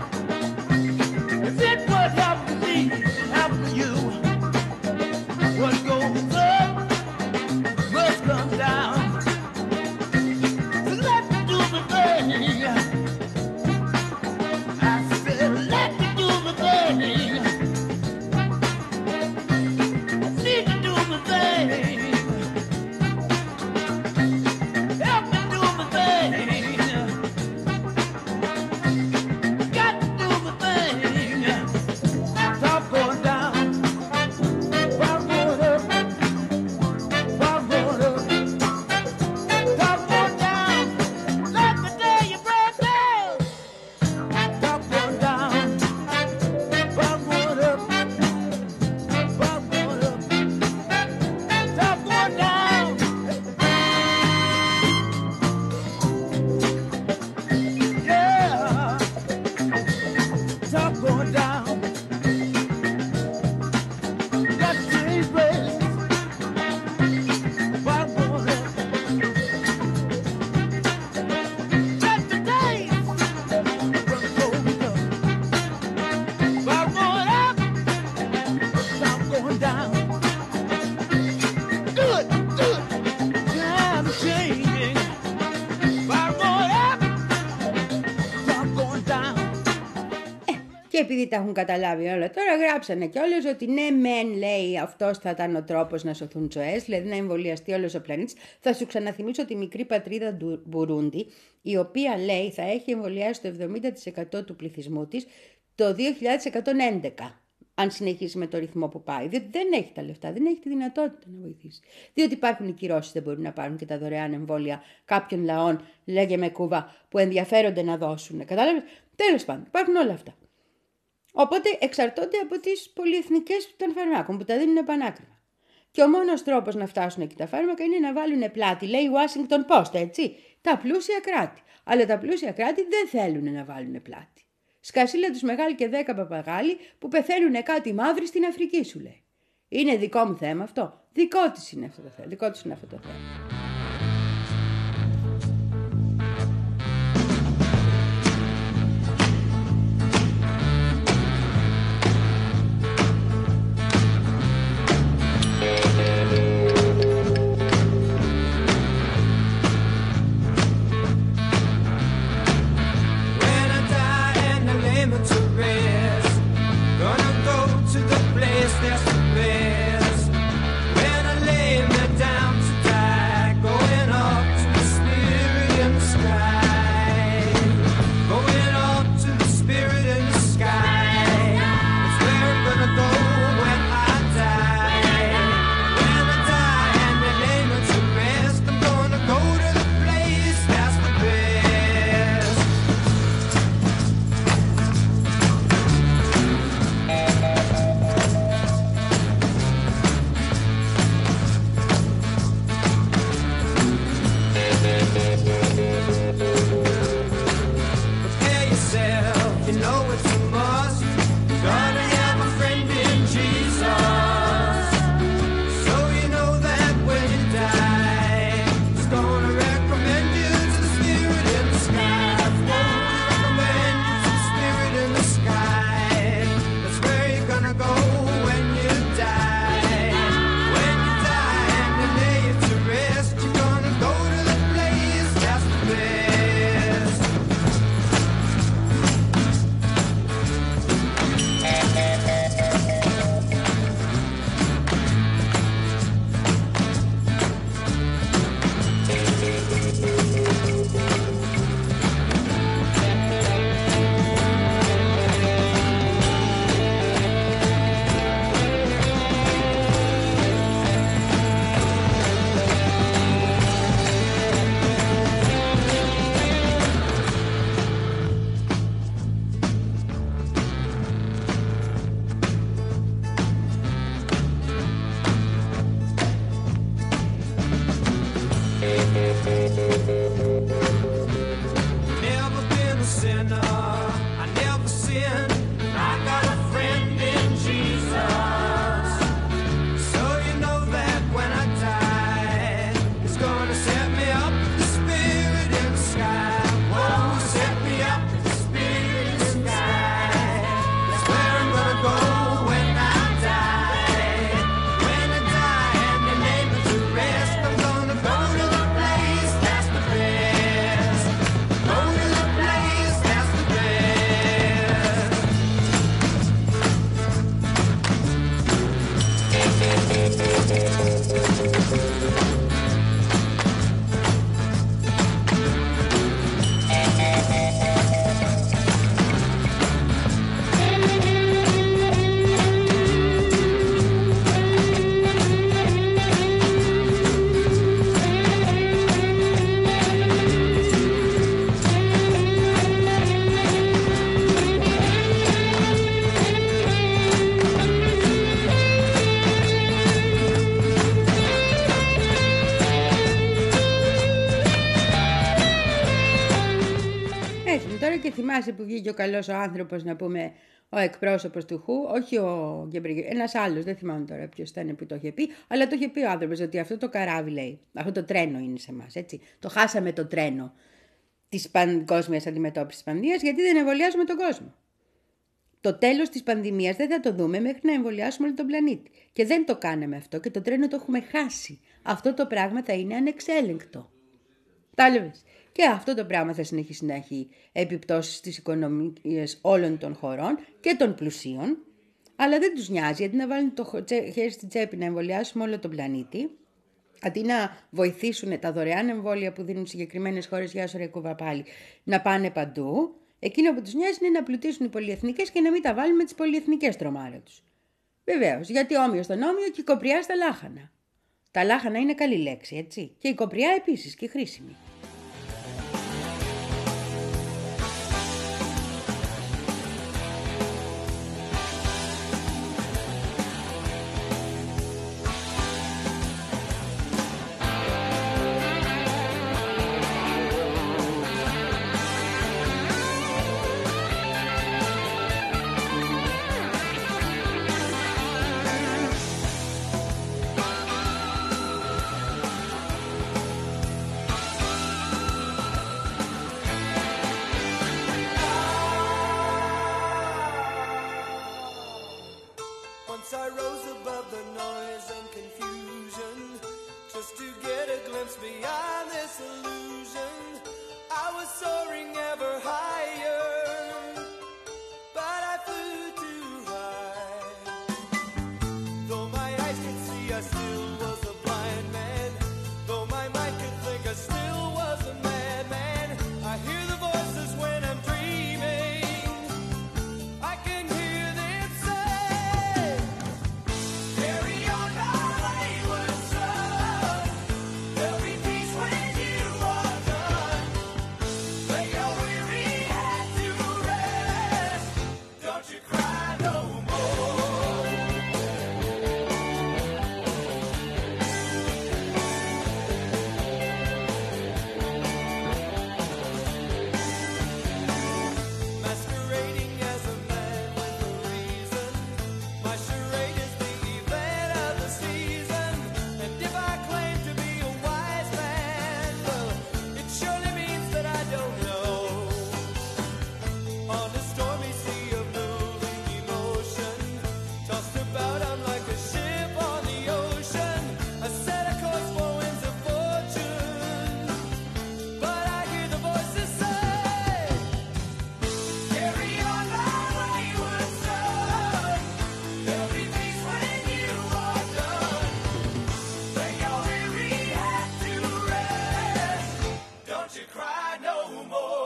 If it would happen to me, happen to you, what goes up must come down. So let me do the thing. I said, let me do the thing. Και επειδή τα έχουν καταλάβει όλα τώρα, γράψανε κιόλας ότι ναι, μεν, λέει, αυτός θα ήταν ο τρόπος να σωθούν ζωές, δηλαδή να εμβολιαστεί όλος ο πλανήτης. Θα σου ξαναθυμίσω τη μικρή πατρίδα του Μπουρούντι, η οποία, λέει, θα έχει εμβολιάσει το εβδομήντα τοις εκατό του πληθυσμού της το δύο χιλιάδες εκατόν έντεκα. Αν συνεχίσει με το ρυθμό που πάει. Διότι δεν έχει τα λεφτά, δεν έχει τη δυνατότητα να βοηθήσει. Διότι υπάρχουν οι κυρώσεις, δεν μπορούν να πάρουν και τα δωρεάν εμβόλια κάποιων λαών, λέγε με Κούβα, που ενδιαφέρονται να δώσουν. Κατάλαβες. Τέλος πάντων, υπάρχουν όλα αυτά. Οπότε εξαρτώνται από τις πολυεθνικές των φαρμάκων που τα δίνουν πανάκριβα. Και ο μόνος τρόπος να φτάσουν εκεί τα φάρμακα είναι να βάλουν πλάτη, λέει η Washington Post, έτσι, τα πλούσια κράτη. Αλλά τα πλούσια κράτη δεν θέλουν να βάλουν πλάτη. Σκασίλα τους μεγάλοι και δέκα παπαγάλοι που πεθαίνουν κάτι μαύροι στην Αφρική, σου λέει. Είναι δικό μου θέμα αυτό. Δικό της είναι αυτό το θέμα. Δικό της είναι αυτό το θέμα. Θυμάσαι που βγήκε ο καλός ο άνθρωπος, να πούμε, ο εκπρόσωπος του Χου, όχι ο Γκέμπριελ, ένας άλλος, δεν θυμάμαι τώρα ποιος ήταν που το είχε πει, αλλά το είχε πει ο άνθρωπος ότι αυτό το καράβι, λέει, αυτό το τρένο είναι σε εμάς, έτσι. Το χάσαμε το τρένο της παγκόσμιας αντιμετώπισης της πανδημίας, γιατί δεν εμβολιάζουμε τον κόσμο. Το τέλος της πανδημίας δεν θα το δούμε μέχρι να εμβολιάσουμε όλο τον πλανήτη. Και δεν το κάναμε αυτό και το τρένο το έχουμε χάσει. Αυτό το πράγμα θα είναι ανεξέλεγκτο. Τα λέμε. Και αυτό το πράγμα θα συνεχίσει να έχει επιπτώσεις στις οικονομίες όλων των χωρών και των πλουσίων, αλλά δεν τους νοιάζει, γιατί να βάλουν το χέρι στη τσέπη να εμβολιάσουμε όλο τον πλανήτη, αντί να βοηθήσουν τα δωρεάν εμβόλια που δίνουν συγκεκριμένες χώρες, για όσο ρεκούβα πάλι, να πάνε παντού. Εκείνο που τους νοιάζει είναι να πλουτίσουν οι πολυεθνικές και να μην τα βάλουν με τις πολυεθνικές τρομάρα τους. Βεβαίως, γιατί όμοιο στον όμοιο και η κοπριά στα λάχανα. Τα λάχανα είναι καλή λέξη, έτσι. Και η κοπριά επίσης και χρήσιμη. I rose above the noise and confusion just to get a glimpse beyond this illusion. I was soaring ever higher, but I flew too high. Though my eyes could see, I still was a blind man. Though my mind could think, I still was a madman. I hear the voices when I'm dreaming. I can hear them say, carry on my wayward son. There'll be peace when you are done. Lay your weary head to rest. Don't you cry no more. Masquerading as a man with a reason. My charade is the event of the season. And if I claim to be a wise man, well, it surely means that I don't know. On a stormy sea of moving emotion, tossed about I'm like a ship on the ocean. I set a course for winds of fortune, but I hear the voices say, carry on my wayward son. There'll be peace when you are done. Lay your weary head to rest. Don't you cry no more.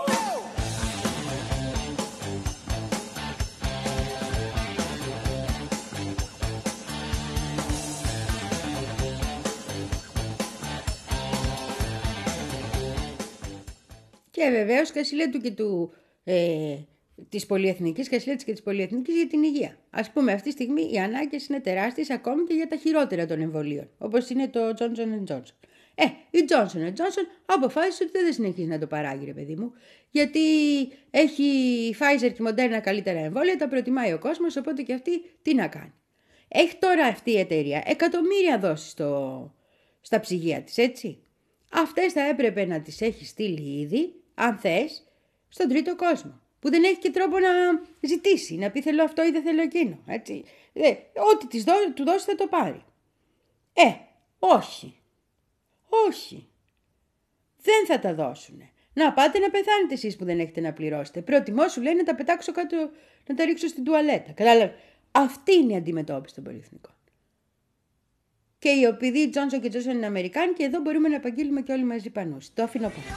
Και βεβαίως Κασιλέ του και του, ε, της πολυεθνικής, Κασιλέτης και της πολυεθνικής για την υγεία. Ας πούμε, αυτή τη στιγμή οι ανάγκες είναι τεράστιες ακόμη και για τα χειρότερα των εμβολίων, όπως είναι το Johnson εντ Johnson. Ε, η Johnson εντ Johnson αποφάσισε ότι δεν θα συνεχίζει να το παράγει, ρε παιδί μου, γιατί έχει η Pfizer και η Moderna καλύτερα εμβόλια, τα προτιμάει ο κόσμος, οπότε και αυτή τι να κάνει. Έχει τώρα αυτή η εταιρεία εκατομμύρια δόσεις στο, στα ψυγεία της, έτσι. Αυτές θα έπρεπε να τις έχει στείλει ήδη, αν θες, στον τρίτο κόσμο. Που δεν έχει και τρόπο να ζητήσει, να πει θέλω αυτό ή δεν θέλω εκείνο. Έτσι. Ε, ό,τι της δώ, του δώσει θα το πάρει. Ε, όχι. Όχι. Δεν θα τα δώσουνε. Να πάτε να πεθάνετε εσείς που δεν έχετε να πληρώσετε. Προτιμώ σου λέει να τα πετάξω κάτω, να τα ρίξω στην τουαλέτα. Κατάλαβε. Αυτή είναι η αντιμετώπιση των πολυεθνικών. Και οι επειδή η Johnson και Johnson είναι Αμερικάνοι και εδώ μπορούμε να απαγγείλουμε και όλοι μαζί πανούς. Το αφήνω πάνω.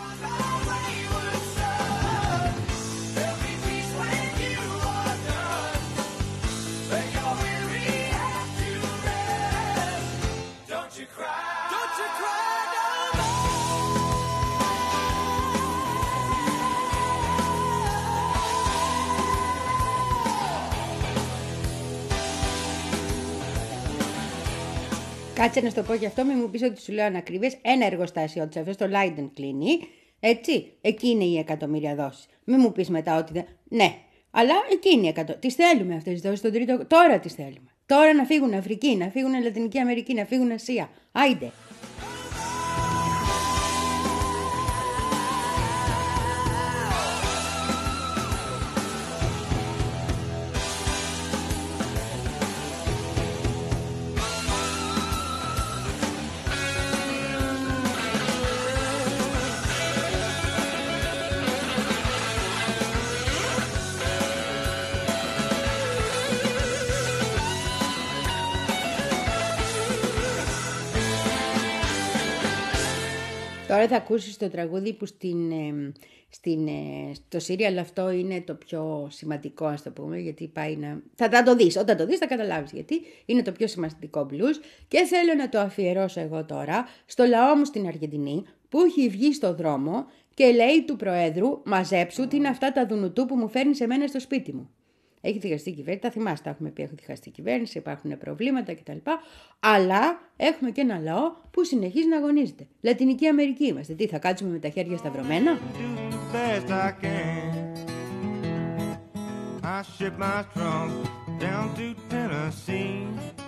Κάτσε να στο πω και αυτό, μην μου πεις ότι σου λέω ανακρίβειες. Ένα εργοστάσιο της αυτό στο Leiden κλείνει. Έτσι, εκεί είναι οι εκατομμύρια δόσεις. Μην μου πεις μετά ότι δεν... Ναι, αλλά εκεί είναι οι εκατο... Τις θέλουμε αυτές τις δόσεις στον τρίτο... Τώρα τις θέλουμε. Τώρα να φύγουν Αφρική, να φύγουν Λατινική Αμερική, να φύγουν Ασία. Άιντε. Τώρα θα ακούσεις το τραγούδι που στην, ε, στην, ε, στο σύριαλ αυτό είναι το πιο σημαντικό, ας το πούμε, γιατί πάει να... Θα, θα το δεις, όταν το δεις θα καταλάβεις γιατί είναι το πιο σημαντικό blues και θέλω να το αφιερώσω εγώ τώρα στο λαό μου στην Αργεντινή που έχει βγει στο δρόμο και λέει του Προέδρου μαζέψου τι είναι αυτά τα δουνουτού που μου φέρνει σε μένα στο σπίτι μου. Έχει διχαστεί η κυβέρνηση, τα θυμάστε, τα έχουμε πει, έχει διχαστεί η κυβέρνηση, υπάρχουν προβλήματα κτλ. Αλλά έχουμε και ένα λαό που συνεχίζει να αγωνίζεται. Λατινική Αμερική είμαστε. Τι, θα κάτσουμε με τα χέρια σταυρωμένα? I ship my trunk down to Tennessee.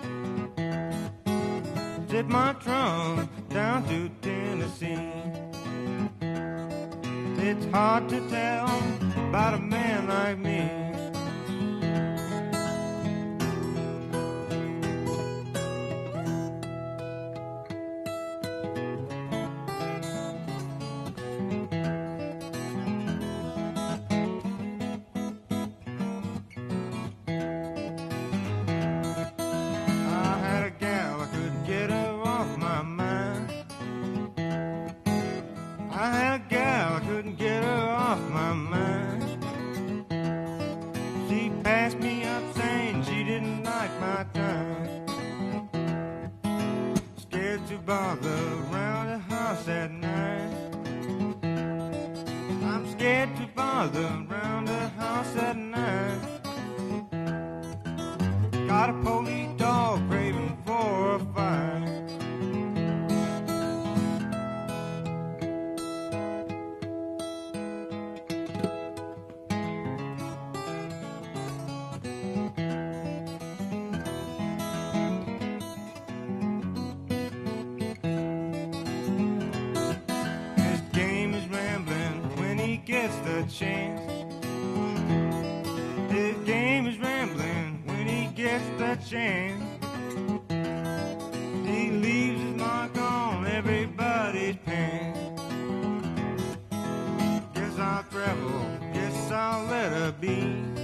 Ship my trunk down to Tennessee. It's hard to tell about a man like me. Chance. His game is rambling when he gets the chance. He leaves his mark on everybody's pants. Guess I'll travel, guess I'll let her be.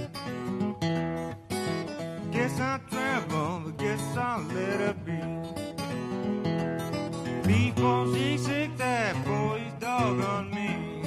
Guess I'll travel, guess I'll let her be. Before she sick that boy's dog on me.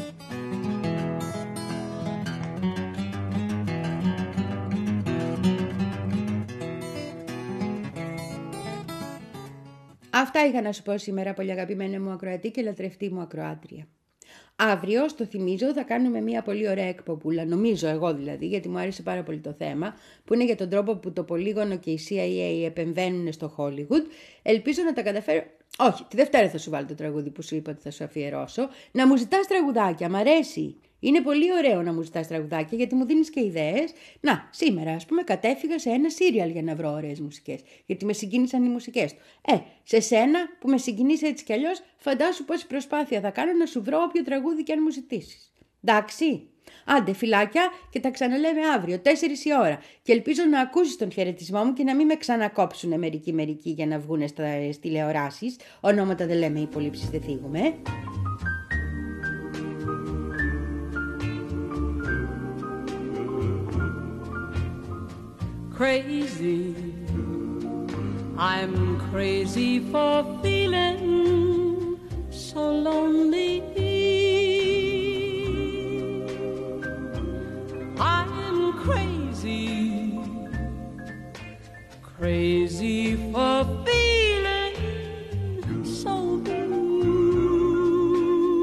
Αυτά είχα να σου πω σήμερα, πολύ αγαπημένη μου ακροατή και λατρευτή μου ακροάτρια. Αύριο, στο θυμίζω, θα κάνουμε μια πολύ ωραία εκπομπούλα, νομίζω εγώ δηλαδή, γιατί μου άρεσε πάρα πολύ το θέμα, που είναι για τον τρόπο που το Πολύγωνο και η σι άι έι επεμβαίνουν στο Hollywood. Ελπίζω να τα καταφέρω. Όχι, τη Δευτέρα θα σου βάλω το τραγούδι που σου είπα ότι θα σου αφιερώσω. Να μου ζητάς τραγουδάκια, μ' αρέσει. Είναι πολύ ωραίο να μου ζητάς τραγουδάκια γιατί μου δίνεις και ιδέες. Να, σήμερα ας πούμε κατέφυγα σε ένα σύριαλ για να βρω ωραίες μουσικές. Γιατί με συγκίνησαν οι μουσικές του. Ε, σε σένα που με συγκινείς έτσι κι αλλιώς, φαντάσου πόση προσπάθεια θα κάνω να σου βρω όποιο τραγούδι κι αν μου ζητήσεις. Εντάξει. Άντε φιλάκια και τα ξαναλέμε αύριο, τέσσερις η ώρα. Και ελπίζω να ακούσεις τον χαιρετισμό μου και να μην με ξανακόψουνε μερικοί μερικοί για να βγούνε στα τηλεοράσεις. Ονόματα δεν λέμε, υπολείψεις δεν θίγουμε. Crazy, I'm crazy for feeling so lonely. I'm crazy, crazy for feeling so blue.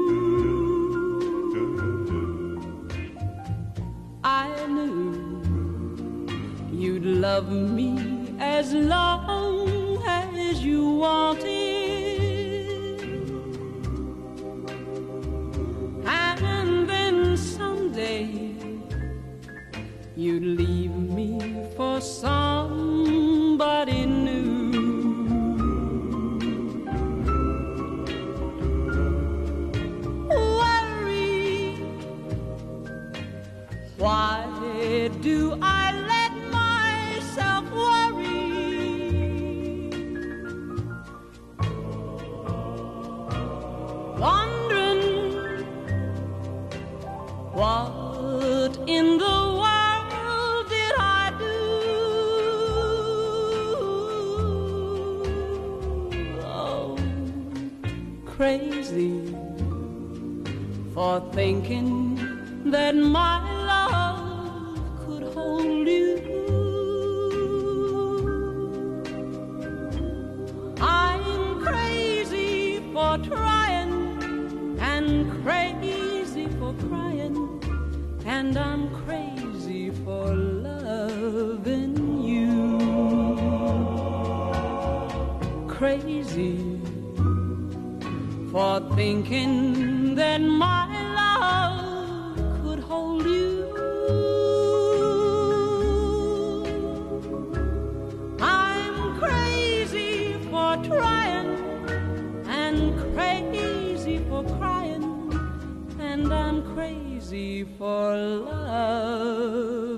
I knew you'd love me as long as you wanted, you'd leave me for somebody new. Worry, why do I let myself worry? Wondering what in the world did I do? Oh, crazy for thinking that my love could hold you. I'm crazy for trying and crazy for crying, and I'm crazy for loving you. Crazy for thinking that my love could hold you. I'm crazy for trying and crazy for crying, and I'm crazy for love.